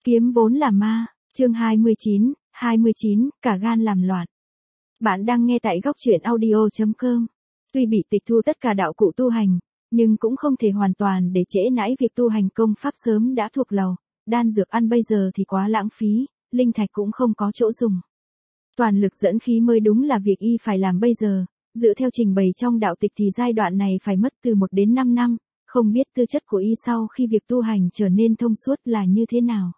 Kiếm vốn là ma, chương 29, cả gan làm loạn. Bạn đang nghe tại góc truyện audio.com. Tuy bị tịch thu tất cả đạo cụ tu hành, nhưng cũng không thể hoàn toàn để trễ nãi việc tu hành công pháp sớm đã thuộc lầu, đan dược ăn bây giờ thì quá lãng phí, linh thạch cũng không có chỗ dùng. Toàn lực dẫn khí mới đúng là việc y phải làm bây giờ, dựa theo trình bày trong đạo tịch thì giai đoạn này phải mất từ 1 đến 5 năm, không biết tư chất của y sau khi việc tu hành trở nên thông suốt là như thế nào.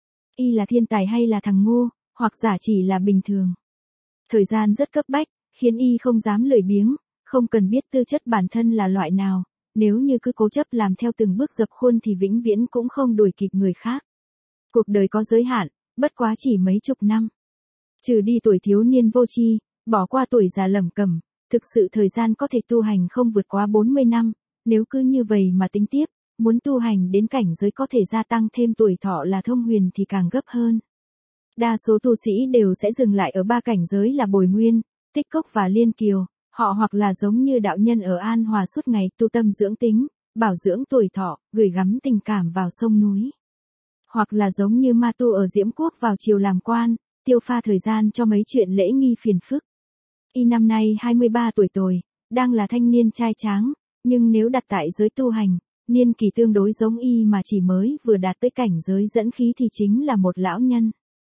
Y là thiên tài hay là thằng ngu, hoặc giả chỉ là bình thường. Thời gian rất cấp bách, khiến y không dám lười biếng, không cần biết tư chất bản thân là loại nào, nếu như cứ cố chấp làm theo từng bước dập khuôn thì vĩnh viễn cũng không đuổi kịp người khác. Cuộc đời có giới hạn, bất quá chỉ mấy chục năm. Trừ đi tuổi thiếu niên vô tri, bỏ qua tuổi già lẩm cẩm, thực sự thời gian có thể tu hành không vượt quá 40 năm, nếu cứ như vậy mà tính tiếp, muốn tu hành đến cảnh giới có thể gia tăng thêm tuổi thọ là thông huyền thì càng gấp hơn. Đa số tu sĩ đều sẽ dừng lại ở 3 cảnh giới là Bồi Nguyên, Tích Cốc và Liên Kiều, họ hoặc là giống như đạo nhân ở An Hòa suốt ngày tu tâm dưỡng tính, bảo dưỡng tuổi thọ, gửi gắm tình cảm vào sông núi. Hoặc là giống như Ma Tu ở Diễm Quốc vào triều làm quan, tiêu pha thời gian cho mấy chuyện lễ nghi phiền phức. Y năm nay 23 tuổi tồi, đang là thanh niên trai tráng, nhưng nếu đặt tại giới tu hành, niên kỳ tương đối giống y mà chỉ mới vừa đạt tới cảnh giới dẫn khí thì chính là một lão nhân.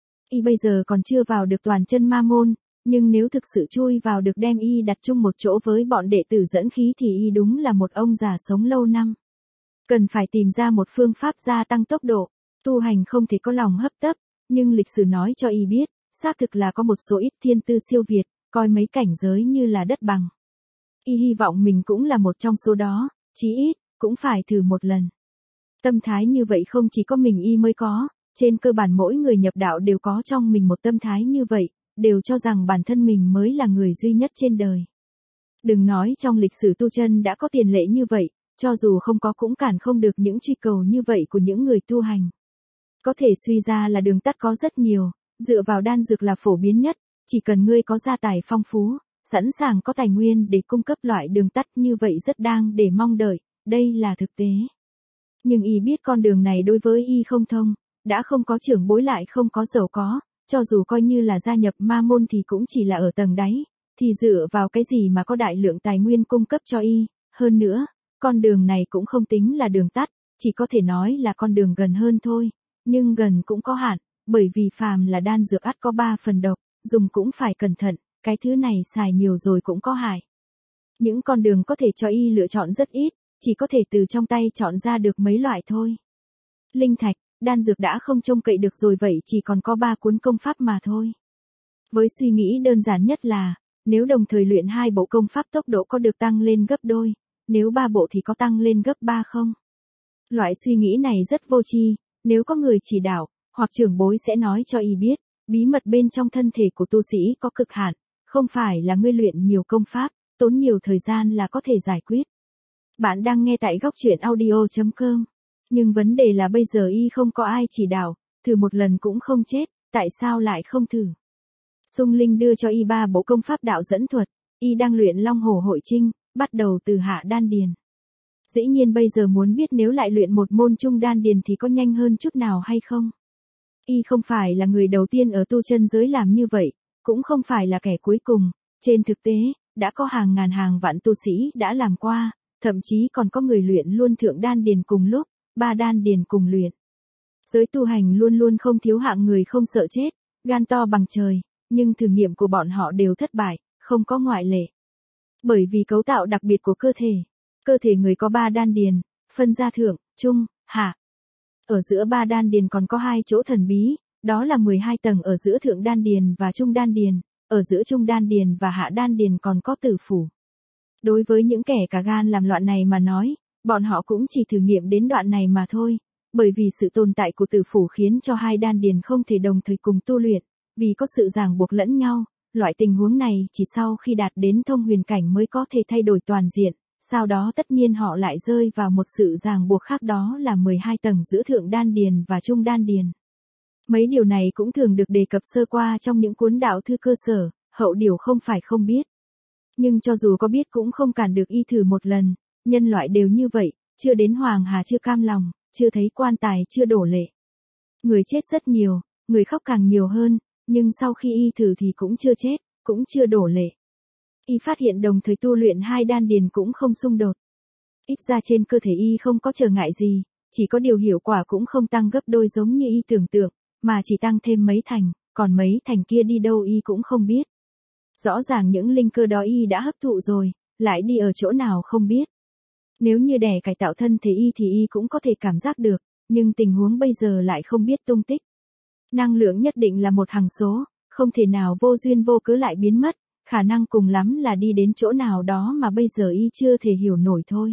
Y bây giờ còn chưa vào được toàn chân ma môn, nhưng nếu thực sự chui vào được đem y đặt chung một chỗ với bọn đệ tử dẫn khí thì y đúng là một ông già sống lâu năm. Cần phải tìm ra một phương pháp gia tăng tốc độ, tu hành không thể có lòng hấp tấp, nhưng lịch sử nói cho y biết, xác thực là có một số ít thiên tư siêu việt, coi mấy cảnh giới như là đất bằng. Y hy vọng mình cũng là một trong số đó, chí ít, cũng phải thử một lần. Tâm thái như vậy không chỉ có mình y mới có, trên cơ bản mỗi người nhập đạo đều có trong mình một tâm thái như vậy, đều cho rằng bản thân mình mới là người duy nhất trên đời. Đừng nói trong lịch sử tu chân đã có tiền lệ như vậy, cho dù không có cũng cản không được những truy cầu như vậy của những người tu hành. Có thể suy ra là đường tắt có rất nhiều, dựa vào đan dược là phổ biến nhất, chỉ cần ngươi có gia tài phong phú, sẵn sàng có tài nguyên để cung cấp loại đường tắt như vậy rất đang để mong đợi, đây là thực tế. Nhưng y biết con đường này đối với y không thông, đã không có trưởng bối lại không có giàu có, cho dù coi như là gia nhập ma môn thì cũng chỉ là ở tầng đáy, thì dựa vào cái gì mà có đại lượng tài nguyên cung cấp cho y, hơn nữa, con đường này cũng không tính là đường tắt, chỉ có thể nói là con đường gần hơn thôi, nhưng gần cũng có hạn, bởi vì phàm là đan dược ắt có 3 phần độc, dùng cũng phải cẩn thận, cái thứ này xài nhiều rồi cũng có hại. Những con đường có thể cho y lựa chọn rất ít, chỉ có thể từ trong tay chọn ra được mấy loại thôi. Linh thạch, đan dược đã không trông cậy được rồi vậy chỉ còn có 3 cuốn công pháp mà thôi. Với suy nghĩ đơn giản nhất là, nếu đồng thời luyện 2 bộ công pháp tốc độ có được tăng lên gấp đôi, nếu 3 bộ thì có tăng lên gấp 3 không? Loại suy nghĩ này rất vô tri, nếu có người chỉ đạo, hoặc trưởng bối sẽ nói cho y biết, bí mật bên trong thân thể của tu sĩ có cực hạn, không phải là ngươi luyện nhiều công pháp, tốn nhiều thời gian là có thể giải quyết. Bạn đang nghe tại góc truyện audio.com. Nhưng vấn đề là bây giờ y không có ai chỉ đạo, thử một lần cũng không chết, tại sao lại không thử? Xung Linh đưa cho y 3 bộ công pháp đạo dẫn thuật, y đang luyện Long Hổ Hội Trinh, bắt đầu từ hạ đan điền. Dĩ nhiên bây giờ muốn biết nếu lại luyện một môn trung đan điền thì có nhanh hơn chút nào hay không? Y không phải là người đầu tiên ở tu chân giới làm như vậy, cũng không phải là kẻ cuối cùng, trên thực tế, đã có hàng ngàn hàng vạn tu sĩ đã làm qua, thậm chí còn có người luyện luôn thượng đan điền cùng lúc, 3 đan điền cùng luyện. Giới tu hành luôn luôn không thiếu hạng người không sợ chết, gan to bằng trời, nhưng thử nghiệm của bọn họ đều thất bại, không có ngoại lệ. Bởi vì cấu tạo đặc biệt của cơ thể người có 3 đan điền, phân ra thượng, trung, hạ. Ở giữa 3 đan điền còn có 2 chỗ thần bí, đó là 12 tầng ở giữa thượng đan điền và trung đan điền, ở giữa trung đan điền và hạ đan điền còn có tử phủ. Đối với những kẻ cả gan làm loạn này mà nói, bọn họ cũng chỉ thử nghiệm đến đoạn này mà thôi, bởi vì sự tồn tại của tử phủ khiến cho 2 đan điền không thể đồng thời cùng tu luyện, vì có sự ràng buộc lẫn nhau, loại tình huống này chỉ sau khi đạt đến thông huyền cảnh mới có thể thay đổi toàn diện, sau đó tất nhiên họ lại rơi vào một sự ràng buộc khác đó là 12 tầng giữa thượng đan điền và trung đan điền. Mấy điều này cũng thường được đề cập sơ qua trong những cuốn đạo thư cơ sở, hậu điều không phải không biết. Nhưng cho dù có biết cũng không cản được y thử một lần, nhân loại đều như vậy, chưa đến hoàng hà chưa cam lòng, chưa thấy quan tài chưa đổ lệ. Người chết rất nhiều, người khóc càng nhiều hơn, nhưng sau khi y thử thì cũng chưa chết, cũng chưa đổ lệ. Y phát hiện đồng thời tu luyện hai đan điền cũng không xung đột. Ít ra trên cơ thể y không có trở ngại gì, chỉ có điều hiệu quả cũng không tăng gấp đôi giống như y tưởng tượng, mà chỉ tăng thêm mấy thành, còn mấy thành kia đi đâu y cũng không biết. Rõ ràng những linh cơ đó y đã hấp thụ rồi, lại đi ở chỗ nào không biết. Nếu như đẻ cải tạo thân thể y thì y cũng có thể cảm giác được, nhưng tình huống bây giờ lại không biết tung tích. Năng lượng nhất định là một hằng số, không thể nào vô duyên vô cớ lại biến mất, khả năng cùng lắm là đi đến chỗ nào đó mà bây giờ y chưa thể hiểu nổi thôi.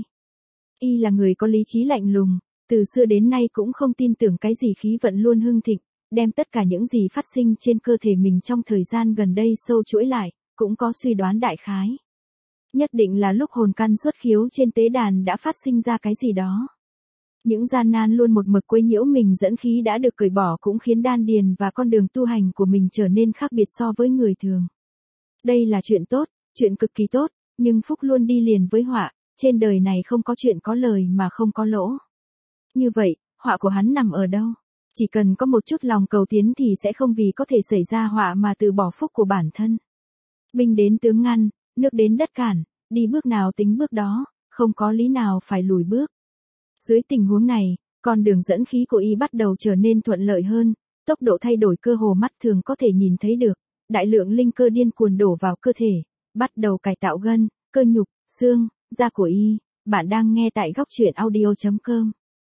Y là người có lý trí lạnh lùng, từ xưa đến nay cũng không tin tưởng cái gì khí vận luôn hưng thịnh, đem tất cả những gì phát sinh trên cơ thể mình trong thời gian gần đây sâu chuỗi lại, cũng có suy đoán đại khái. Nhất định là lúc hồn căn xuất khiếu trên tế đàn đã phát sinh ra cái gì đó. Những gian nan luôn một mực quấy nhiễu mình dẫn khí đã được cởi bỏ cũng khiến đan điền và con đường tu hành của mình trở nên khác biệt so với người thường. Đây là chuyện tốt, chuyện cực kỳ tốt, nhưng phúc luôn đi liền với họa, trên đời này không có chuyện có lời mà không có lỗ. Như vậy, họa của hắn nằm ở đâu? Chỉ cần có một chút lòng cầu tiến thì sẽ không vì có thể xảy ra họa mà từ bỏ phúc của bản thân. Binh đến tướng ngăn, nước đến đất cản, đi bước nào tính bước đó, không có lý nào phải lùi bước. Dưới tình huống này, con đường dẫn khí của y bắt đầu trở nên thuận lợi hơn, tốc độ thay đổi cơ hồ mắt thường có thể nhìn thấy được, đại lượng linh cơ điên cuồng đổ vào cơ thể, bắt đầu cải tạo gân, cơ nhục, xương, da của y. Bạn đang nghe tại góc truyện audio.com.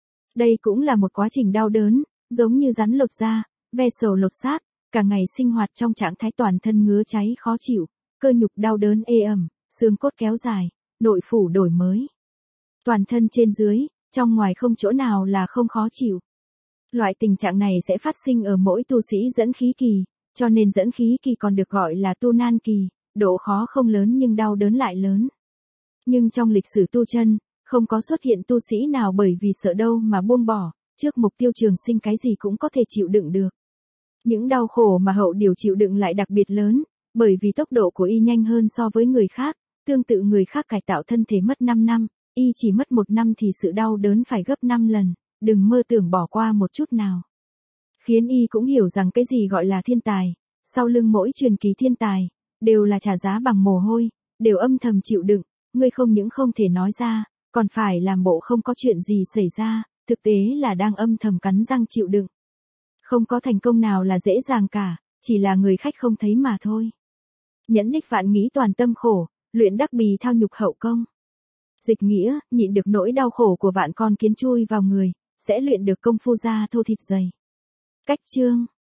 Đây cũng là một quá trình đau đớn, giống như rắn lột da, ve sầu lột xác, cả ngày sinh hoạt trong trạng thái toàn thân ngứa cháy khó chịu, cơ nhục đau đớn ê ẩm, xương cốt kéo dài, nội phủ đổi mới. Toàn thân trên dưới, trong ngoài không chỗ nào là không khó chịu. Loại tình trạng này sẽ phát sinh ở mỗi tu sĩ dẫn khí kỳ, cho nên dẫn khí kỳ còn được gọi là tu nan kỳ, độ khó không lớn nhưng đau đớn lại lớn. Nhưng trong lịch sử tu chân, không có xuất hiện tu sĩ nào bởi vì sợ đâu mà buông bỏ, trước mục tiêu trường sinh cái gì cũng có thể chịu đựng được. Những đau khổ mà hậu điều chịu đựng lại đặc biệt lớn, bởi vì tốc độ của y nhanh hơn so với người khác, tương tự người khác cải tạo thân thể mất 5 năm, y chỉ mất 1 năm thì sự đau đớn phải gấp 5 lần, đừng mơ tưởng bỏ qua một chút nào. Khiến y cũng hiểu rằng cái gì gọi là thiên tài, sau lưng mỗi truyền kỳ thiên tài, đều là trả giá bằng mồ hôi, đều âm thầm chịu đựng, ngươi không những không thể nói ra, còn phải làm bộ không có chuyện gì xảy ra, thực tế là đang âm thầm cắn răng chịu đựng. Không có thành công nào là dễ dàng cả, chỉ là người khách không thấy mà thôi. Nhẫn đích vạn nghĩ toàn tâm khổ, luyện đắc bì thao nhục hậu công. Dịch nghĩa, nhịn được nỗi đau khổ của vạn con kiến chui vào người, sẽ luyện được công phu da thô thịt dày. Cách chương